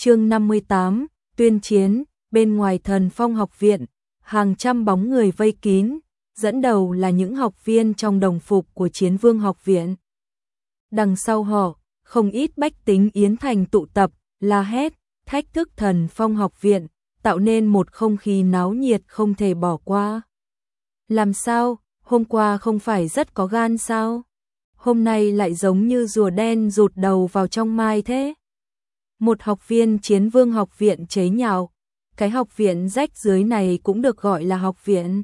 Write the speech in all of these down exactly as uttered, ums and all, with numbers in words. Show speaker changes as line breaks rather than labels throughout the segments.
Chương năm mươi tám, tuyên chiến. Bên ngoài Thần Phong học viện, hàng trăm bóng người vây kín, dẫn đầu là những học viên trong đồng phục của Chiến Vương học viện. Đằng sau họ, không ít bách tính Yến Thành tụ tập, la hét, thách thức Thần Phong học viện, tạo nên một không khí náo nhiệt không thể bỏ qua. Làm sao, hôm qua không phải rất có gan sao? Hôm nay lại giống như rùa đen rụt đầu vào trong mai thế. Một học viên Chiến Vương học viện chế nhạo, cái học viện rách dưới này cũng được gọi là học viện.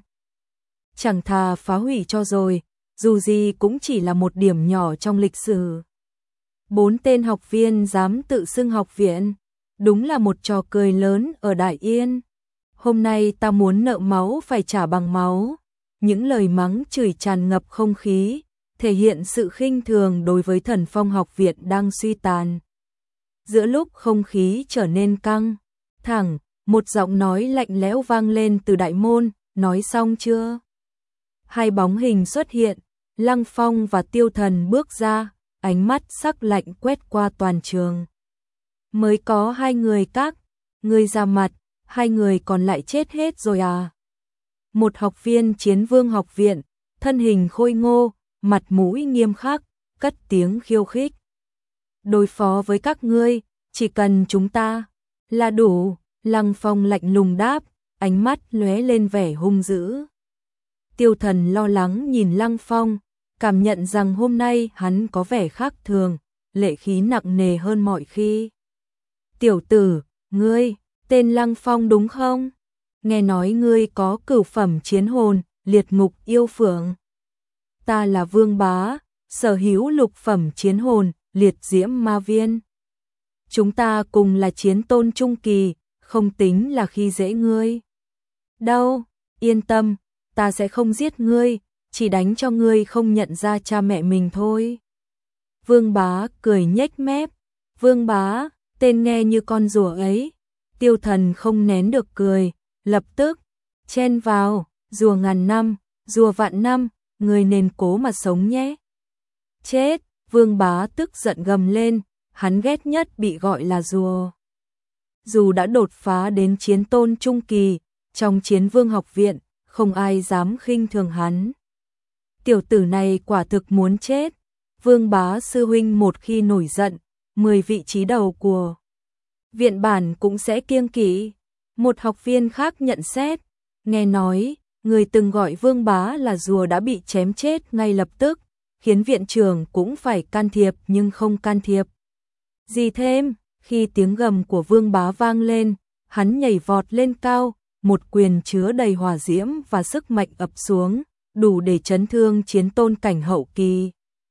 Chẳng thà phá hủy cho rồi, dù gì cũng chỉ là một điểm nhỏ trong lịch sử. Bốn tên học viên dám tự xưng học viện, đúng là một trò cười lớn ở Đại Yên. Hôm nay ta muốn nợ máu phải trả bằng máu. Những lời mắng chửi tràn ngập không khí, thể hiện sự khinh thường đối với Thần Phong học viện đang suy tàn. Giữa lúc không khí trở nên căng thẳng, một giọng nói lạnh lẽo vang lên từ đại môn, nói xong chưa? Hai bóng hình xuất hiện, Lăng Phong và Tiêu Thần bước ra, ánh mắt sắc lạnh quét qua toàn trường. Mới có hai người các, người ra mặt, hai người còn lại chết hết rồi à? Một học viên Chiến Vương học viện, thân hình khôi ngô, mặt mũi nghiêm khắc, cất tiếng khiêu khích. Đối phó với các ngươi, chỉ cần chúng ta là đủ. Lăng Phong lạnh lùng đáp, ánh mắt lóe lên vẻ hung dữ. Tiêu Thần lo lắng nhìn Lăng Phong, cảm nhận rằng hôm nay hắn có vẻ khác thường, lệ khí nặng nề hơn mọi khi. Tiểu tử, ngươi, tên Lăng Phong đúng không? Nghe nói ngươi có cửu phẩm chiến hồn, liệt ngục yêu phượng. Ta là Vương Bá, sở hữu lục phẩm chiến hồn, liệt diễm ma viên. Chúng ta cùng là chiến tôn trung kỳ, không tính là khi dễ ngươi. Đâu, yên tâm, ta sẽ không giết ngươi, chỉ đánh cho ngươi không nhận ra cha mẹ mình thôi. Vương Bá cười nhếch mép. Vương Bá, tên nghe như con rùa ấy. Tiêu Thần không nén được cười, lập tức chen vào, rùa ngàn năm, rùa vạn năm, ngươi nên cố mà sống nhé. Chết, Vương Bá tức giận gầm lên, hắn ghét nhất bị gọi là rùa. Dù đã đột phá đến chiến tôn trung kỳ, trong Chiến Vương học viện, không ai dám khinh thường hắn. Tiểu tử này quả thực muốn chết. Vương Bá sư huynh một khi nổi giận, mười vị trí đầu của viện bản cũng sẽ kiêng kỵ. Một học viên khác nhận xét, nghe nói, người từng gọi Vương Bá là rùa đã bị chém chết ngay lập tức, khiến viện trưởng cũng phải can thiệp nhưng không can thiệp. Gì thêm, khi tiếng gầm của Vương Bá vang lên, hắn nhảy vọt lên cao, một quyền chứa đầy hỏa diễm và sức mạnh ập xuống, đủ để chấn thương chiến tôn cảnh hậu kỳ.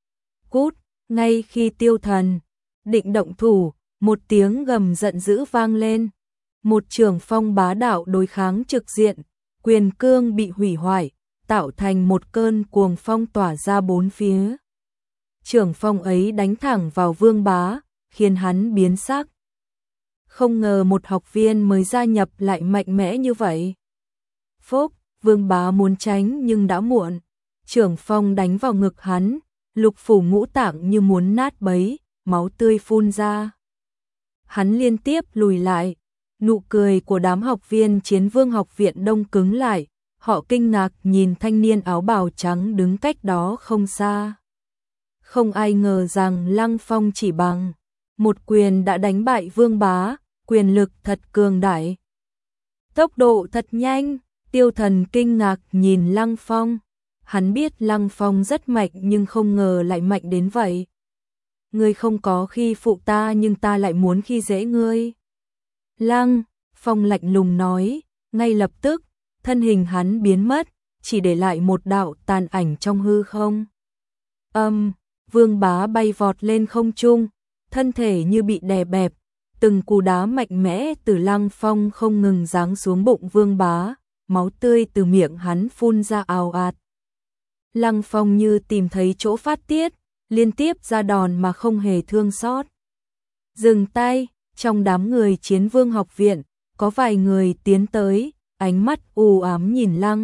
Cút, ngay khi Tiêu Thần định động thủ, một tiếng gầm giận dữ vang lên. Một trường phong bá đạo đối kháng trực diện, quyền cương bị hủy hoại, tạo thành một cơn cuồng phong tỏa ra bốn phía. Trường phong ấy đánh thẳng vào Vương Bá, khiến hắn biến sắc. Không ngờ một học viên mới gia nhập lại mạnh mẽ như vậy. Phốc, Vương Bá muốn tránh nhưng đã muộn. Trường phong đánh vào ngực hắn, lục phủ ngũ tạng như muốn nát bấy, máu tươi phun ra. Hắn liên tiếp lùi lại, nụ cười của đám học viên Chiến Vương học viện đông cứng lại, họ kinh ngạc nhìn thanh niên áo bào trắng đứng cách đó không xa. Không ai ngờ rằng Lăng Phong chỉ bằng một quyền đã đánh bại Vương Bá, quyền lực thật cường đại. Tốc độ thật nhanh, Tiêu Thần kinh ngạc nhìn Lăng Phong. Hắn biết Lăng Phong rất mạnh nhưng không ngờ lại mạnh đến vậy. Ngươi không có khi phụ ta nhưng ta lại muốn khi dễ ngươi. Lăng Phong lạnh lùng nói, ngay lập tức, thân hình hắn biến mất, chỉ để lại một đạo tàn ảnh trong hư không. Âm, um, Vương Bá bay vọt lên không trung, thân thể như bị đè bẹp, từng cú đá mạnh mẽ từ Lăng Phong không ngừng giáng xuống bụng Vương Bá, máu tươi từ miệng hắn phun ra ào ạt. Lăng Phong như tìm thấy chỗ phát tiết, liên tiếp ra đòn mà không hề thương xót. Dừng tay, trong đám người Chiến Vương học viện, có vài người tiến tới, ánh mắt u ám nhìn Lăng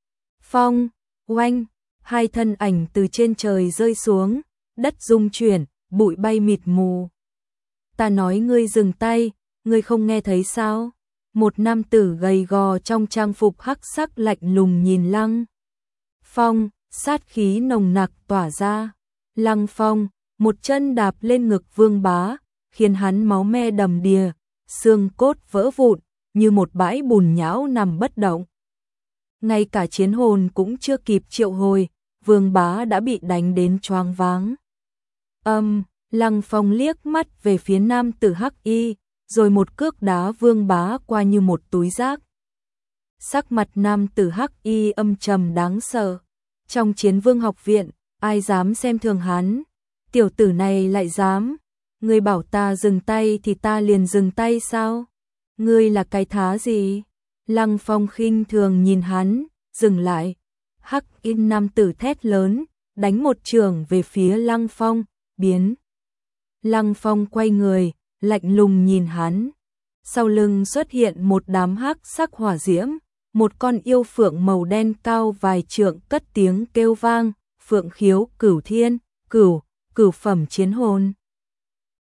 Phong. Oanh, hai thân ảnh từ trên trời rơi xuống, đất rung chuyển, bụi bay mịt mù. Ta nói ngươi dừng tay, ngươi không nghe thấy sao? Một nam tử gầy gò trong trang phục hắc sắc lạnh lùng nhìn Lăng Phong, sát khí nồng nặc tỏa ra. Lăng Phong, một chân đạp lên ngực Vương Bá, khiến hắn máu me đầm đìa, xương cốt vỡ vụn, như một bãi bùn nhão nằm bất động. Ngay cả chiến hồn cũng chưa kịp triệu hồi, Vương Bá đã bị đánh đến choáng váng. Âm, Lăng Phong liếc mắt về phía nam tử hắc y, rồi một cước đá Vương Bá qua như một túi rác. Sắc mặt nam tử hắc y âm trầm đáng sợ. Trong Chiến Vương học viện, ai dám xem thường hắn? Tiểu tử này lại dám. Ngươi bảo ta dừng tay thì ta liền dừng tay sao? Ngươi là cái thá gì? Lăng Phong khinh thường nhìn hắn, dừng lại. Hắc y nam tử thét lớn, đánh một chưởng về phía Lăng Phong, biến. Lăng Phong quay người, lạnh lùng nhìn hắn. Sau lưng xuất hiện một đám hắc sắc hỏa diễm, một con yêu phượng màu đen cao vài trượng cất tiếng kêu vang, phượng khiếu cửu thiên, cửu, cửu phẩm chiến hồn.